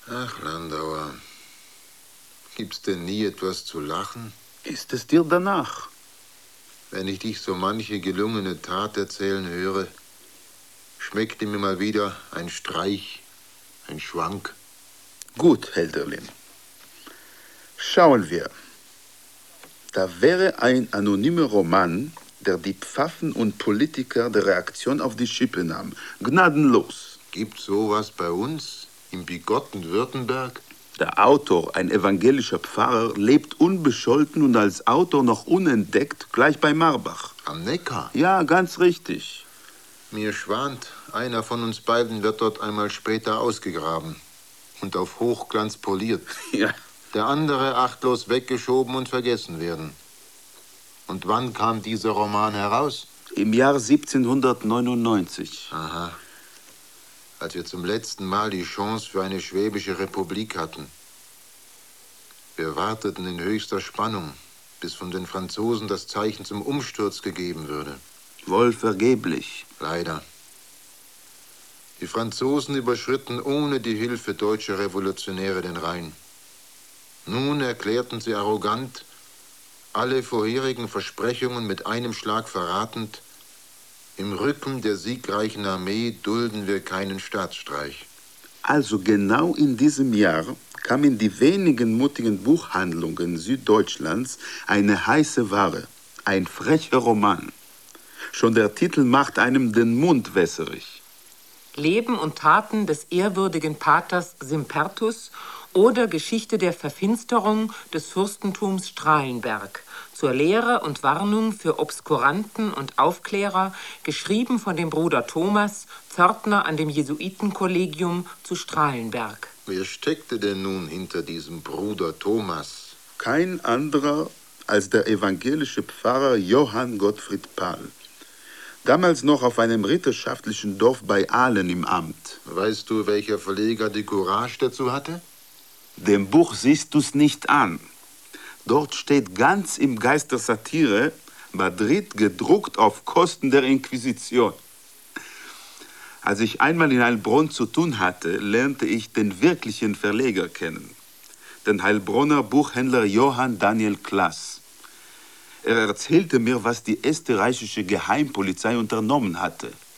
Ach, Landauer, gibt's denn nie etwas zu lachen? Ist es dir danach? Wenn ich dich so manche gelungene Tat erzählen höre, schmeckte mir mal wieder ein Streich, ein Schwank. Gut, Hölderlin. Schauen wir. Da wäre ein anonymer Roman, der die Pfaffen und Politiker der Reaktion auf die Schippe nahm. Gnadenlos. Gibt's sowas bei uns, im bigotten Württemberg? Der Autor, ein evangelischer Pfarrer, lebt unbescholten und als Autor noch unentdeckt, gleich bei Marbach. Am Neckar? Ja, ganz richtig. Mir schwant, einer von uns beiden wird dort einmal später ausgegraben und auf Hochglanz poliert. Ja. Der andere achtlos weggeschoben und vergessen werden. Und wann kam dieser Roman heraus? Im Jahr 1799. Aha. Als wir zum letzten Mal die Chance für eine schwäbische Republik hatten. Wir warteten in höchster Spannung, bis von den Franzosen das Zeichen zum Umsturz gegeben würde. Wohl vergeblich. Leider. Die Franzosen überschritten ohne die Hilfe deutscher Revolutionäre den Rhein. Nun erklärten sie arrogant, alle vorherigen Versprechungen mit einem Schlag verratend, im Rücken der siegreichen Armee dulden wir keinen Staatsstreich. Also genau in diesem Jahr kam in die wenigen mutigen Buchhandlungen Süddeutschlands eine heiße Ware, ein frecher Roman. Schon der Titel macht einem den Mund wässerig. Leben und Taten des ehrwürdigen Paters Simpertus oder Geschichte der Verfinsterung des Fürstentums Strahlenberg, zur Lehre und Warnung für Obskuranten und Aufklärer, geschrieben von dem Bruder Thomas, Pförtner an dem Jesuitenkollegium zu Strahlenberg. Wer steckte denn nun hinter diesem Bruder Thomas? Kein anderer als der evangelische Pfarrer Johann Gottfried Pahl. Damals noch auf einem ritterschaftlichen Dorf bei Ahlen im Amt. Weißt du, welcher Verleger die Courage dazu hatte? Dem Buch siehst du's nicht an. Dort steht ganz im Geist der Satire Madrid gedruckt auf Kosten der Inquisition. Als ich einmal in Heilbronn zu tun hatte, lernte ich den wirklichen Verleger kennen. Den Heilbronner Buchhändler Johann Daniel Klass. Er erzählte mir, was die österreichische Geheimpolizei unternommen hatte.